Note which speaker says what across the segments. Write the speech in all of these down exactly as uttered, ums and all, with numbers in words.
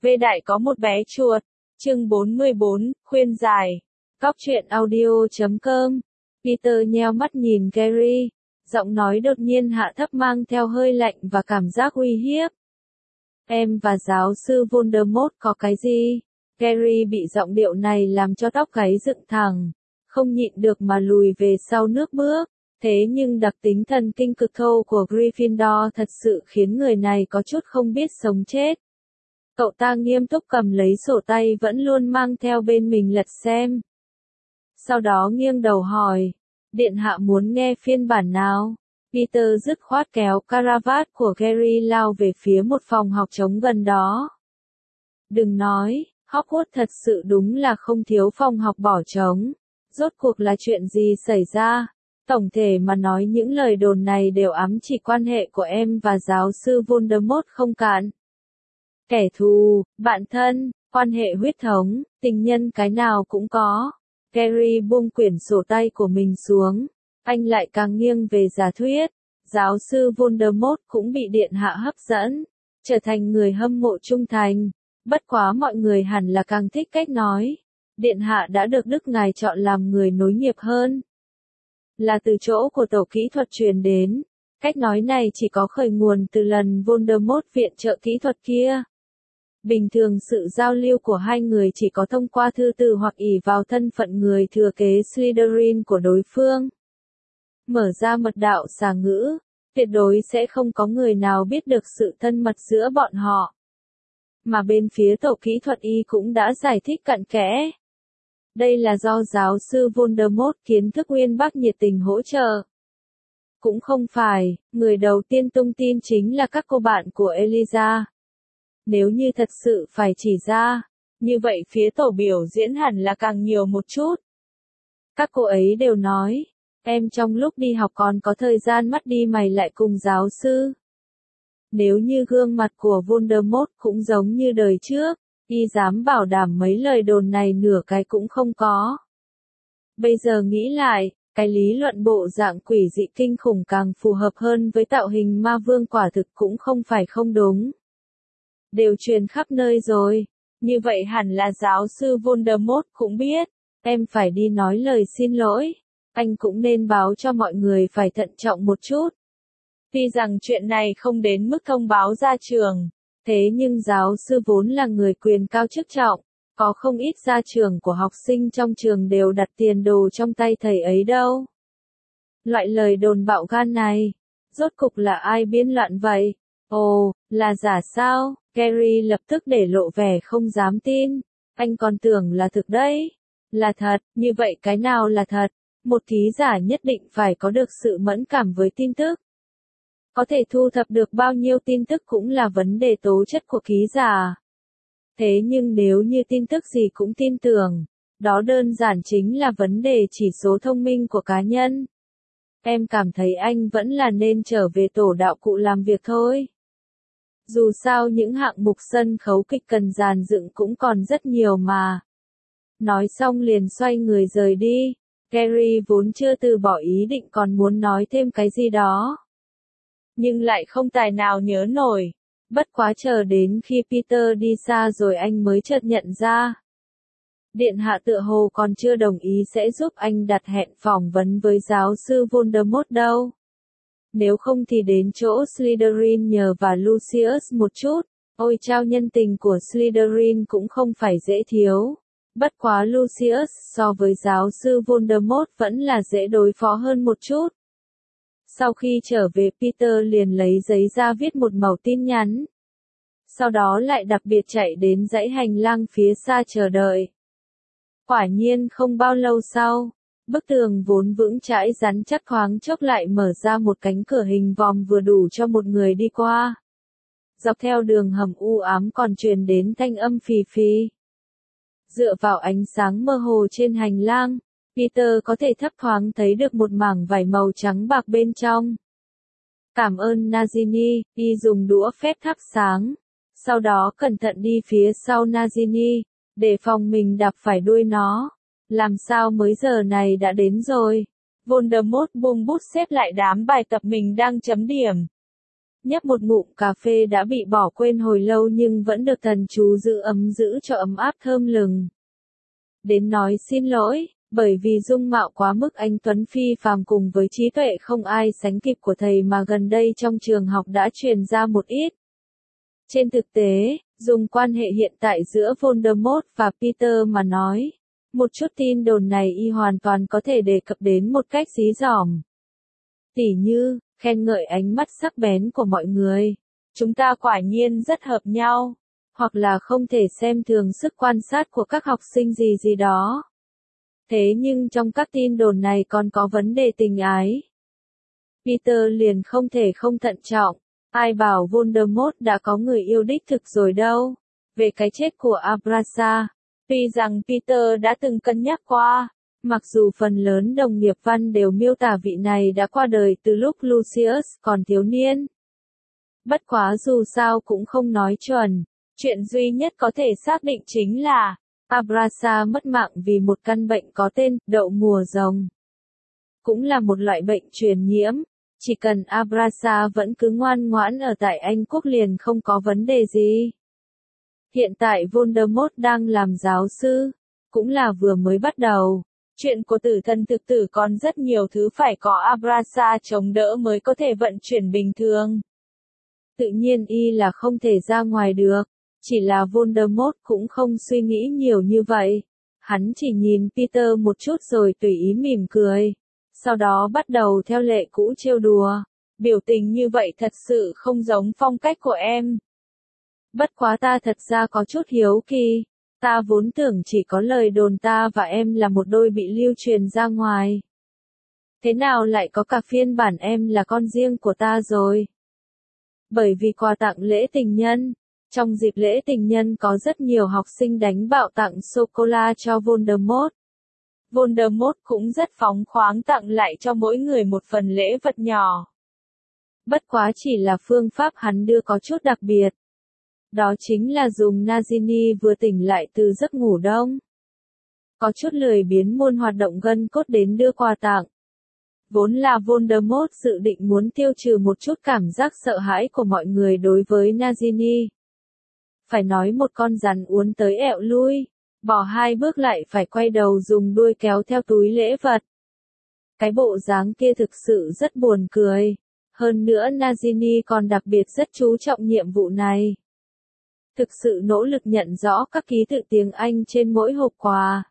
Speaker 1: Vê Đại có một bé chuột. Chương bốn mươi bốn, khuyên giải. Góc truyện audio chấm com. Peter nheo mắt nhìn Gary. Giọng nói đột nhiên hạ thấp mang theo hơi lạnh và cảm giác uy hiếp. Em và giáo sư Voldemort có cái gì? Gary bị giọng điệu này làm cho tóc gáy dựng thẳng. Không nhịn được mà lùi về sau nước bước. Thế nhưng đặc tính thần kinh cực thô của Gryffindor thật sự khiến người này có chút không biết sống chết. Cậu ta nghiêm túc cầm lấy sổ tay vẫn luôn mang theo bên mình lật xem. Sau đó nghiêng đầu hỏi, điện hạ muốn nghe phiên bản nào? Peter dứt khoát kéo caravat của Gary lao về phía một phòng học trống gần đó. Đừng nói, Hogwarts thật sự đúng là không thiếu phòng học bỏ trống. Rốt cuộc là chuyện gì xảy ra? Tổng thể mà nói những lời đồn này đều ám chỉ quan hệ của em và giáo sư Voldemort không cạn. Kẻ thù, bạn thân, quan hệ huyết thống, tình nhân cái nào cũng có. Gary buông quyển sổ tay của mình xuống. Anh lại càng nghiêng về giả thuyết. Giáo sư Voldemort cũng bị điện hạ hấp dẫn. Trở thành người hâm mộ trung thành. Bất quá mọi người hẳn là càng thích cách nói. Điện hạ đã được Đức Ngài chọn làm người nối nghiệp hơn. Là từ chỗ của tổ kỹ thuật truyền đến. Cách nói này chỉ có khởi nguồn từ lần Voldemort viện trợ kỹ thuật kia. Bình thường sự giao lưu của hai người chỉ có thông qua thư từ hoặc ỷ vào thân phận người thừa kế Slytherin của đối phương. Mở ra mật đạo xà ngữ, tuyệt đối sẽ không có người nào biết được sự thân mật giữa bọn họ. Mà bên phía tổ kỹ thuật y cũng đã giải thích cặn kẽ. Đây là do giáo sư Voldemort kiến thức uyên bác nhiệt tình hỗ trợ. Cũng không phải, người đầu tiên tung tin chính là các cô bạn của Eliza. Nếu như thật sự phải chỉ ra, như vậy phía tổ biểu diễn hẳn là càng nhiều một chút. Các cô ấy đều nói, em trong lúc đi học còn có thời gian mắt đi mày lại cùng giáo sư. Nếu như gương mặt của Voldemort cũng giống như đời trước, y dám bảo đảm mấy lời đồn này nửa cái cũng không có. Bây giờ nghĩ lại, cái lý luận bộ dạng quỷ dị kinh khủng càng phù hợp hơn với tạo hình ma vương quả thực cũng không phải không đúng. Đều truyền khắp nơi rồi, như vậy hẳn là giáo sư Voldemort cũng biết, em phải đi nói lời xin lỗi, anh cũng nên báo cho mọi người phải thận trọng một chút. Tuy rằng chuyện này không đến mức thông báo ra trường, thế nhưng giáo sư vốn là người quyền cao chức trọng, có không ít gia trưởng của học sinh trong trường đều đặt tiền đồ trong tay thầy ấy đâu. Loại lời đồn bạo gan này, rốt cục là ai biên loạn vậy? Ồ, là giả sao? Gary lập tức để lộ vẻ không dám tin. Anh còn tưởng là thực đấy. Là thật, như vậy cái nào là thật? Một thí giả nhất định phải có được sự mẫn cảm với tin tức. Có thể thu thập được bao nhiêu tin tức cũng là vấn đề tố chất của ký giả. Thế nhưng nếu như tin tức gì cũng tin tưởng, đó đơn giản chính là vấn đề chỉ số thông minh của cá nhân. Em cảm thấy anh vẫn là nên trở về tổ đạo cụ làm việc thôi. Dù sao những hạng mục sân khấu kịch cần dàn dựng cũng còn rất nhiều mà. Nói xong liền xoay người rời đi. Gary vốn chưa từ bỏ ý định còn muốn nói thêm cái gì đó. Nhưng lại không tài nào nhớ nổi. Bất quá chờ đến khi Peter đi xa rồi anh mới chợt nhận ra. Điện hạ tựa hồ còn chưa đồng ý sẽ giúp anh đặt hẹn phỏng vấn với giáo sư Voldemort đâu. Nếu không thì đến chỗ Slytherin nhờ và Lucius một chút. Ôi trao nhân tình của Slytherin cũng không phải dễ thiếu. Bất quá Lucius so với giáo sư Voldemort vẫn là dễ đối phó hơn một chút. Sau khi trở về Peter liền lấy giấy ra viết một mẩu tin nhắn. Sau đó lại đặc biệt chạy đến dãy hành lang phía xa chờ đợi. Quả nhiên không bao lâu sau, bức tường vốn vững chãi rắn chắc thoáng chốc lại mở ra một cánh cửa hình vòm vừa đủ cho một người đi qua. Dọc theo đường hầm u ám còn truyền đến thanh âm phì phì. Dựa vào ánh sáng mơ hồ trên hành lang, Peter có thể thấp thoáng thấy được một mảng vải màu trắng bạc bên trong. Cảm ơn Nagini, y dùng đũa phép thắp sáng. Sau đó cẩn thận đi phía sau Nagini, để phòng mình đạp phải đuôi nó. Làm sao mới giờ này đã đến rồi? Voldemort buông bút xếp lại đám bài tập mình đang chấm điểm. nhấp một ngụm cà phê đã bị bỏ quên hồi lâu nhưng vẫn được thần chú giữ ấm giữ cho ấm áp thơm lừng. Đến nói xin lỗi, bởi vì dung mạo quá mức anh tuấn phi phàm cùng với trí tuệ không ai sánh kịp của thầy mà gần đây trong trường học đã truyền ra một ít. Trên thực tế, dùng quan hệ hiện tại giữa Voldemort và Peter mà nói, một chút tin đồn này y hoàn toàn có thể đề cập đến một cách dí dỏm. Tỉ như, khen ngợi ánh mắt sắc bén của mọi người. Chúng ta quả nhiên rất hợp nhau. Hoặc là không thể xem thường sức quan sát của các học sinh gì gì đó. Thế nhưng trong các tin đồn này còn có vấn đề tình ái. Peter liền không thể không thận trọng. Ai bảo Voldemort đã có người yêu đích thực rồi đâu. Về cái chết của Abrasa, tuy rằng Peter đã từng cân nhắc qua, mặc dù phần lớn đồng nghiệp văn đều miêu tả vị này đã qua đời từ lúc Lucius còn thiếu niên. Bất quá dù sao cũng không nói chuẩn, chuyện duy nhất có thể xác định chính là Abrasa mất mạng vì một căn bệnh có tên đậu mùa rồng. Cũng là một loại bệnh truyền nhiễm, chỉ cần Abrasa vẫn cứ ngoan ngoãn ở tại Anh Quốc liền không có vấn đề gì. Hiện tại Voldemort đang làm giáo sư, cũng là vừa mới bắt đầu. Chuyện của tử thần thực tử còn rất nhiều thứ phải có Abrasa chống đỡ mới có thể vận chuyển bình thường. Tự nhiên y là không thể ra ngoài được, chỉ là Voldemort cũng không suy nghĩ nhiều như vậy. Hắn chỉ nhìn Peter một chút rồi tùy ý mỉm cười. Sau đó bắt đầu theo lệ cũ trêu đùa. Biểu tình như vậy thật sự không giống phong cách của em. Bất quá ta thật ra có chút hiếu kỳ. Ta vốn tưởng chỉ có lời đồn ta và em là một đôi bị lưu truyền ra ngoài. Thế nào lại có cả phiên bản em là con riêng của ta rồi? Bởi vì quà tặng lễ tình nhân. Trong dịp lễ tình nhân có rất nhiều học sinh đánh bạo tặng sô-cô-la cho Voldemort. Voldemort cũng rất phóng khoáng tặng lại cho mỗi người một phần lễ vật nhỏ. Bất quá chỉ là phương pháp hắn đưa có chút đặc biệt. Đó chính là dùng Nagini vừa tỉnh lại từ giấc ngủ đông. Có chút lười biến muôn hoạt động gân cốt đến đưa quà tặng. Vốn là Voldemort dự định muốn tiêu trừ một chút cảm giác sợ hãi của mọi người đối với Nagini. Phải nói một con rắn uốn tới ẹo lui, bỏ hai bước lại phải quay đầu dùng đuôi kéo theo túi lễ vật. Cái bộ dáng kia thực sự rất buồn cười. Hơn nữa Nagini còn đặc biệt rất chú trọng nhiệm vụ này. Thực sự nỗ lực nhận rõ các ký tự tiếng Anh trên mỗi hộp quà.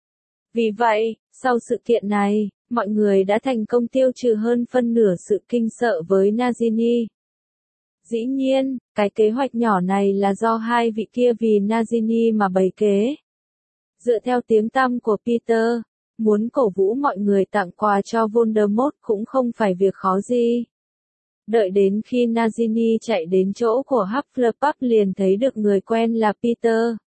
Speaker 1: Vì vậy, sau sự kiện này, mọi người đã thành công tiêu trừ hơn phân nửa sự kinh sợ với Nagini. Dĩ nhiên, cái kế hoạch nhỏ này là do hai vị kia vì Nagini mà bày kế. Dựa theo tiếng tăm của Peter, muốn cổ vũ mọi người tặng quà cho Voldemort cũng không phải việc khó gì. Đợi đến khi Nagini chạy đến chỗ của Hufflepuff liền thấy được người quen là Peter.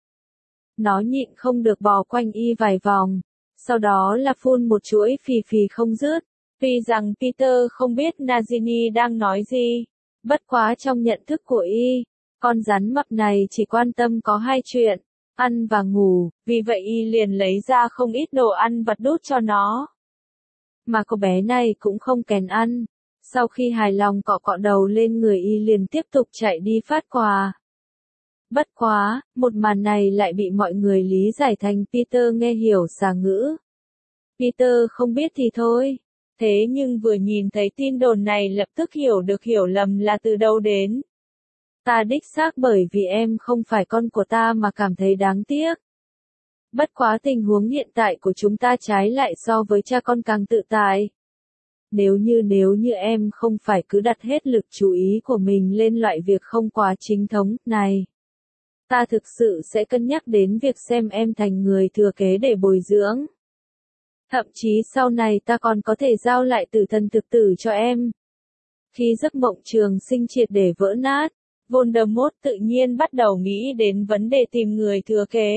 Speaker 1: Nó nhịn không được bò quanh y vài vòng, sau đó là phun một chuỗi phì phì không dứt. Tuy rằng Peter không biết Nagini đang nói gì, bất quá trong nhận thức của y, con rắn mập này chỉ quan tâm có hai chuyện, ăn và ngủ, vì vậy y liền lấy ra không ít đồ ăn vặt đút cho nó. Mà cô bé này cũng không kén ăn. Sau khi hài lòng cọ cọ đầu lên người y liền tiếp tục chạy đi phát quà. Bất quá, một màn này lại bị mọi người lý giải thành Peter nghe hiểu xà ngữ. Peter không biết thì thôi. Thế nhưng vừa nhìn thấy tin đồn này lập tức hiểu được hiểu lầm là từ đâu đến. Ta đích xác bởi vì em không phải con của ta mà cảm thấy đáng tiếc. Bất quá tình huống hiện tại của chúng ta trái lại so với cha con càng tự tại. Nếu như nếu như em không phải cứ đặt hết lực chú ý của mình lên loại việc không quá chính thống này. Ta thực sự sẽ cân nhắc đến việc xem em thành người thừa kế để bồi dưỡng. Thậm chí sau này ta còn có thể giao lại tử thần thực tử cho em. Khi giấc mộng trường sinh triệt để vỡ nát, Voldemort tự nhiên bắt đầu nghĩ đến vấn đề tìm người thừa kế.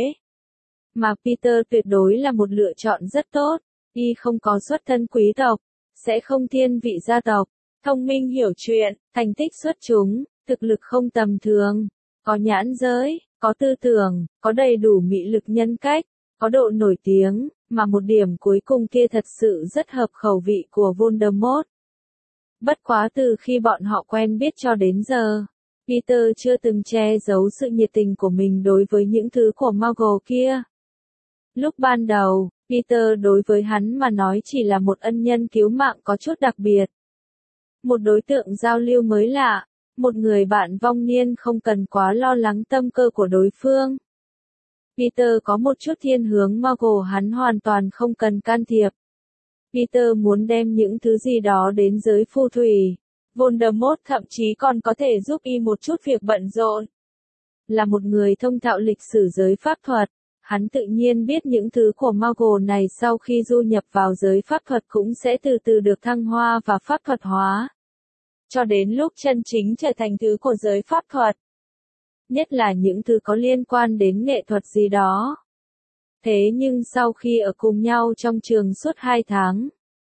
Speaker 1: Mà Peter tuyệt đối là một lựa chọn rất tốt, y không có xuất thân quý tộc, sẽ không thiên vị gia tộc, thông minh hiểu chuyện, thành tích xuất chúng, thực lực không tầm thường, có nhãn giới, có tư tưởng, có đầy đủ mị lực nhân cách, có độ nổi tiếng, mà một điểm cuối cùng kia thật sự rất hợp khẩu vị của Voldemort. Bất quá từ khi bọn họ quen biết cho đến giờ, Peter chưa từng che giấu sự nhiệt tình của mình đối với những thứ của Muggle kia. Lúc ban đầu, Peter đối với hắn mà nói chỉ là một ân nhân cứu mạng có chút đặc biệt. Một đối tượng giao lưu mới lạ, một người bạn vong niên không cần quá lo lắng tâm cơ của đối phương. Peter có một chút thiên hướng Muggle hắn hoàn toàn không cần can thiệp. Peter muốn đem những thứ gì đó đến giới phù thủy. Voldemort thậm chí còn có thể giúp y một chút việc bận rộn. Là một người thông thạo lịch sử giới pháp thuật, hắn tự nhiên biết những thứ của Muggle này sau khi du nhập vào giới pháp thuật cũng sẽ từ từ được thăng hoa và pháp thuật hóa. Cho đến lúc chân chính trở thành thứ của giới pháp thuật. Nhất là những thứ có liên quan đến nghệ thuật gì đó. Thế nhưng sau khi ở cùng nhau trong trường suốt hai tháng,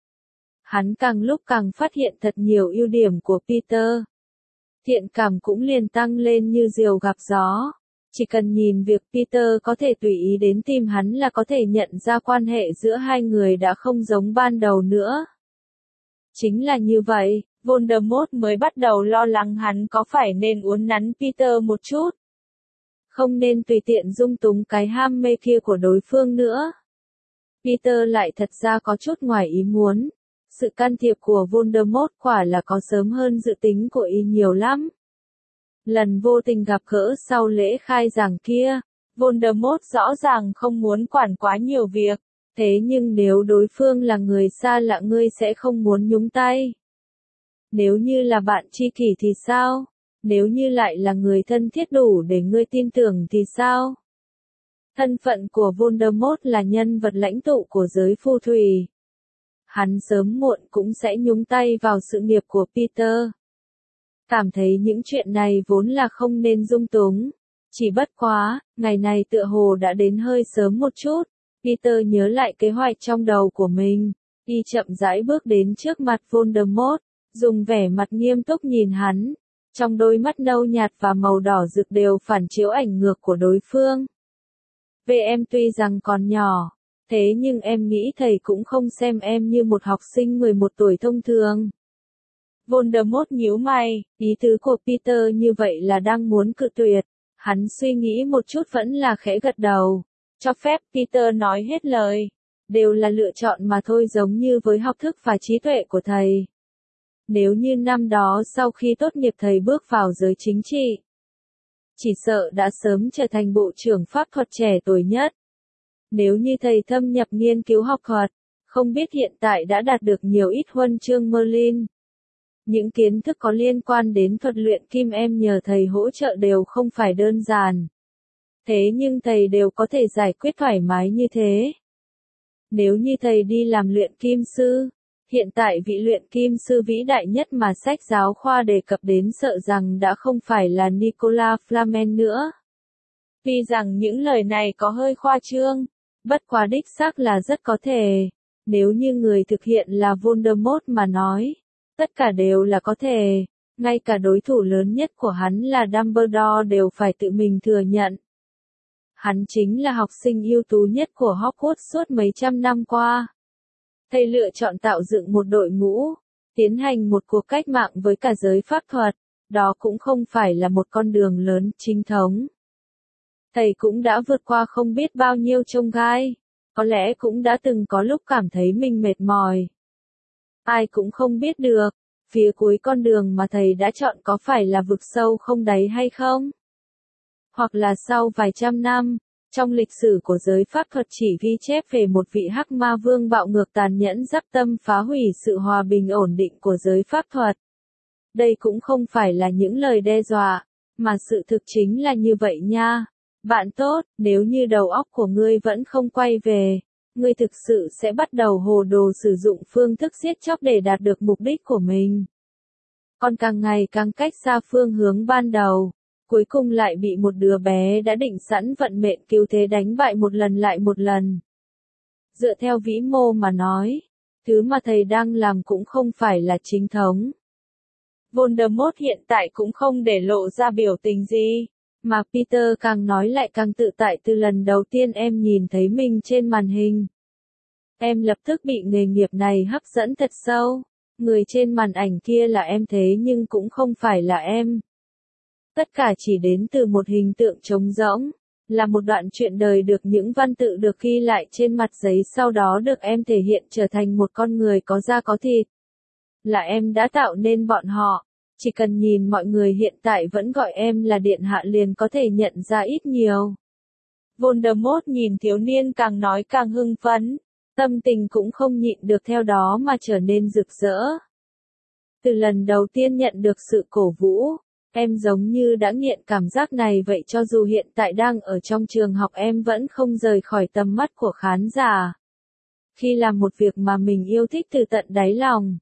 Speaker 1: hắn càng lúc càng phát hiện thật nhiều ưu điểm của Peter. Thiện cảm cũng liền tăng lên như diều gặp gió. Chỉ cần nhìn việc Peter có thể tùy ý đến tìm hắn là có thể nhận ra quan hệ giữa hai người đã không giống ban đầu nữa. Chính là như vậy, Voldemort mới bắt đầu lo lắng hắn có phải nên uốn nắn Peter một chút. Không nên tùy tiện dung túng cái ham mê kia của đối phương nữa. Peter lại thật ra có chút ngoài ý muốn. Sự can thiệp của Voldemort quả là có sớm hơn dự tính của y nhiều lắm. Lần vô tình gặp gỡ sau lễ khai giảng kia, Voldemort rõ ràng không muốn quản quá nhiều việc, thế nhưng nếu đối phương là người xa lạ ngươi sẽ không muốn nhúng tay. Nếu như là bạn tri kỷ thì sao? Nếu như lại là người thân thiết đủ để ngươi tin tưởng thì sao? Thân phận của Voldemort là nhân vật lãnh tụ của giới phù thủy. Hắn sớm muộn cũng sẽ nhúng tay vào sự nghiệp của Peter. Cảm thấy những chuyện này vốn là không nên dung túng. Chỉ bất quá, ngày này tựa hồ đã đến hơi sớm một chút. Peter nhớ lại kế hoạch trong đầu của mình. Y chậm rãi bước đến trước mặt Voldemort, dùng vẻ mặt nghiêm túc nhìn hắn. Trong đôi mắt nâu nhạt và màu đỏ rực đều phản chiếu ảnh ngược của đối phương. Về em tuy rằng còn nhỏ, thế nhưng em nghĩ thầy cũng không xem em như một học sinh mười một tuổi thông thường. Voldemort nhíu mày, ý tứ của Peter như vậy là đang muốn cự tuyệt. Hắn suy nghĩ một chút vẫn là khẽ gật đầu. Cho phép Peter nói hết lời. Đều là lựa chọn mà thôi giống như với học thức và trí tuệ của thầy. Nếu như năm đó sau khi tốt nghiệp thầy bước vào giới chính trị, chỉ sợ đã sớm trở thành bộ trưởng pháp thuật trẻ tuổi nhất. Nếu như thầy thâm nhập nghiên cứu học thuật, không biết hiện tại đã đạt được nhiều ít huân chương Merlin. Những kiến thức có liên quan đến thuật luyện kim em nhờ thầy hỗ trợ đều không phải đơn giản. Thế nhưng thầy đều có thể giải quyết thoải mái như thế. Nếu như thầy đi làm luyện kim sư, hiện tại vị luyện kim sư vĩ đại nhất mà sách giáo khoa đề cập đến sợ rằng đã không phải là Nicolas Flamel nữa. Tuy rằng những lời này có hơi khoa trương, bất quá đích xác là rất có thể. Nếu như người thực hiện là Voldemort mà nói, tất cả đều là có thể. Ngay cả đối thủ lớn nhất của hắn là Dumbledore đều phải tự mình thừa nhận. Hắn chính là học sinh ưu tú nhất của Hogwarts suốt mấy trăm năm qua. Thầy lựa chọn tạo dựng một đội ngũ, tiến hành một cuộc cách mạng với cả giới pháp thuật, đó cũng không phải là một con đường lớn chính thống. Thầy cũng đã vượt qua không biết bao nhiêu chông gai, có lẽ cũng đã từng có lúc cảm thấy mình mệt mỏi. Ai cũng không biết được, phía cuối con đường mà thầy đã chọn có phải là vực sâu không đáy hay không? Hoặc là sau vài trăm năm, trong lịch sử của giới pháp thuật chỉ ghi chép về một vị hắc ma vương bạo ngược tàn nhẫn dắp tâm phá hủy sự hòa bình ổn định của giới pháp thuật. Đây cũng không phải là những lời đe dọa, mà sự thực chính là như vậy nha. Bạn tốt, nếu như đầu óc của ngươi vẫn không quay về, ngươi thực sự sẽ bắt đầu hồ đồ sử dụng phương thức giết chóc để đạt được mục đích của mình. Còn càng ngày càng cách xa phương hướng ban đầu, cuối cùng lại bị một đứa bé đã định sẵn vận mệnh cứu thế đánh bại một lần lại một lần. Dựa theo vĩ mô mà nói, thứ mà thầy đang làm cũng không phải là chính thống. Voldemort hiện tại cũng không để lộ ra biểu tình gì, mà Peter càng nói lại càng tự tại từ lần đầu tiên em nhìn thấy mình trên màn hình. Em lập tức bị nghề nghiệp này hấp dẫn thật sâu. Người trên màn ảnh kia là em thế nhưng cũng không phải là em. Tất cả chỉ đến từ một hình tượng trống rỗng, là một đoạn truyện đời được những văn tự được ghi lại trên mặt giấy sau đó được em thể hiện trở thành một con người có da có thịt. Là em đã tạo nên bọn họ, chỉ cần nhìn mọi người hiện tại vẫn gọi em là điện hạ liền có thể nhận ra ít nhiều. Voldemort nhìn thiếu niên càng nói càng hưng phấn, tâm tình cũng không nhịn được theo đó mà trở nên rực rỡ. Từ lần đầu tiên nhận được sự cổ vũ, em giống như đã nghiện cảm giác này vậy cho dù hiện tại đang ở trong trường học em vẫn không rời khỏi tầm mắt của khán giả. Khi làm một việc mà mình yêu thích từ tận đáy lòng.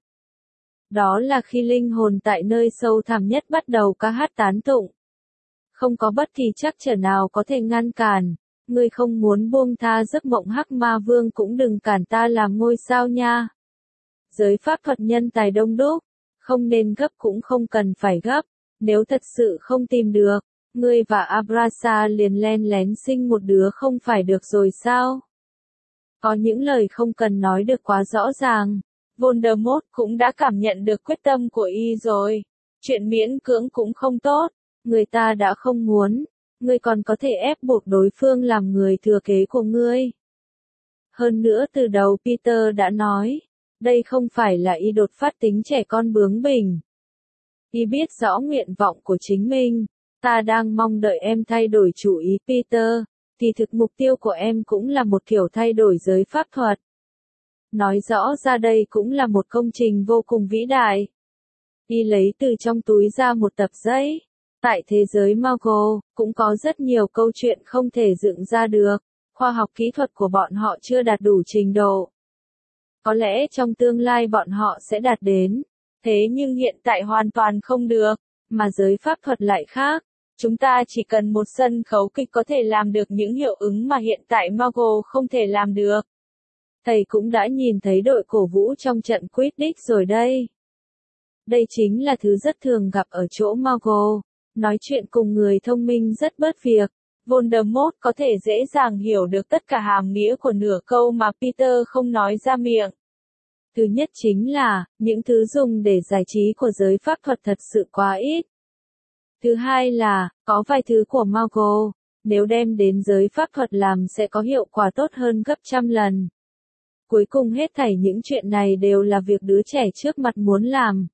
Speaker 1: Đó là khi linh hồn tại nơi sâu thẳm nhất bắt đầu ca hát tán tụng. Không có bất kỳ trắc trở nào có thể ngăn cản. Ngươi không muốn buông tha giấc mộng hắc ma vương cũng đừng cản ta làm ngôi sao nha. Giới pháp thuật nhân tài đông đúc, không nên gấp cũng không cần phải gấp. Nếu thật sự không tìm được, ngươi và Abrasa liền len lén sinh một đứa không phải được rồi sao? Có những lời không cần nói được quá rõ ràng. Voldemort cũng đã cảm nhận được quyết tâm của y rồi. Chuyện miễn cưỡng cũng không tốt. Người ta đã không muốn. Ngươi còn có thể ép buộc đối phương làm người thừa kế của ngươi. Hơn nữa từ đầu Peter đã nói. Đây không phải là y đột phát tính trẻ con bướng bỉnh. Y biết rõ nguyện vọng của chính mình. Ta đang mong đợi em thay đổi chủ ý Peter. Thì thực mục tiêu của em cũng là một kiểu thay đổi giới pháp thuật. Nói rõ ra đây cũng là một công trình vô cùng vĩ đại. Y lấy từ trong túi ra một tập giấy. Tại thế giới Muggle, cũng có rất nhiều câu chuyện không thể dựng ra được. Khoa học kỹ thuật của bọn họ chưa đạt đủ trình độ. Có lẽ trong tương lai bọn họ sẽ đạt đến. Thế nhưng hiện tại hoàn toàn không được. Mà giới pháp thuật lại khác. Chúng ta chỉ cần một sân khấu kịch có thể làm được những hiệu ứng mà hiện tại Muggle không thể làm được. Thầy cũng đã nhìn thấy đội cổ vũ trong trận Quidditch rồi đây. Đây chính là thứ rất thường gặp ở chỗ Muggle. Nói chuyện cùng người thông minh rất bớt việc. Voldemort có thể dễ dàng hiểu được tất cả hàm nghĩa của nửa câu mà Peter không nói ra miệng. Thứ nhất chính là, những thứ dùng để giải trí của giới pháp thuật thật sự quá ít. Thứ hai là, có vài thứ của Muggle, nếu đem đến giới pháp thuật làm sẽ có hiệu quả tốt hơn gấp trăm lần. Cuối cùng hết thảy những chuyện này đều là việc đứa trẻ trước mặt muốn làm.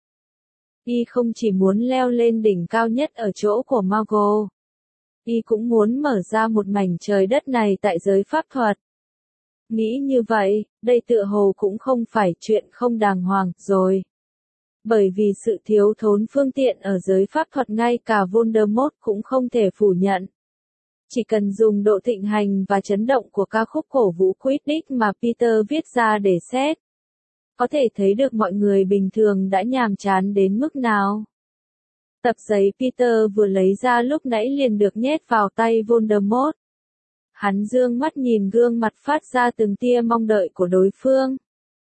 Speaker 1: Y không chỉ muốn leo lên đỉnh cao nhất ở chỗ của Muggle. Y cũng muốn mở ra một mảnh trời đất này tại giới pháp thuật. Nghĩ như vậy, đây tựa hồ cũng không phải chuyện không đàng hoàng rồi. Bởi vì sự thiếu thốn phương tiện ở giới pháp thuật ngay cả Voldemort cũng không thể phủ nhận. Chỉ cần dùng độ thịnh hành và chấn động của ca khúc cổ vũ Quidditch mà Peter viết ra để xét. Có thể thấy được mọi người bình thường đã nhàm chán đến mức nào. Tập giấy Peter vừa lấy ra lúc nãy liền được nhét vào tay Voldemort. Hắn dương mắt nhìn gương mặt phát ra từng tia mong đợi của đối phương.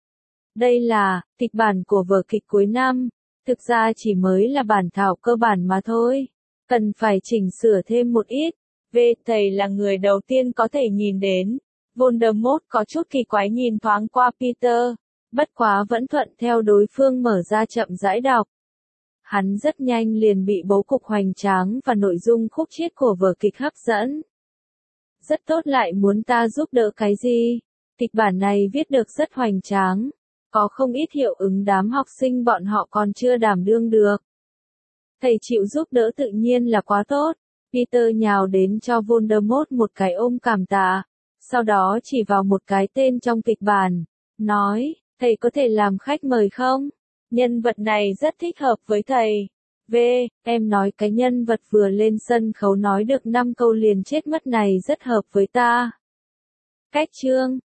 Speaker 1: Đây là, kịch bản của vở kịch cuối năm, thực ra chỉ mới là bản thảo cơ bản mà thôi. Cần phải chỉnh sửa thêm một ít. Về thầy là người đầu tiên có thể nhìn đến. Voldemort có chút kỳ quái nhìn thoáng qua Peter. Bất quá vẫn thuận theo đối phương mở ra chậm rãi đọc. Hắn rất nhanh liền bị bố cục hoành tráng và nội dung khúc chiết của vở kịch hấp dẫn. Rất tốt lại muốn ta giúp đỡ cái gì? Kịch bản này viết được rất hoành tráng. Có không ít hiệu ứng đám học sinh bọn họ còn chưa đảm đương được. Thầy chịu giúp đỡ tự nhiên là quá tốt. Peter nhào đến cho Voldemort một cái ôm cảm tạ. Sau đó chỉ vào một cái tên trong kịch bản. Nói, thầy có thể làm khách mời không? Nhân vật này rất thích hợp với thầy. V, em nói cái nhân vật vừa lên sân khấu nói được năm câu liền chết mất này rất hợp với ta. Cách chương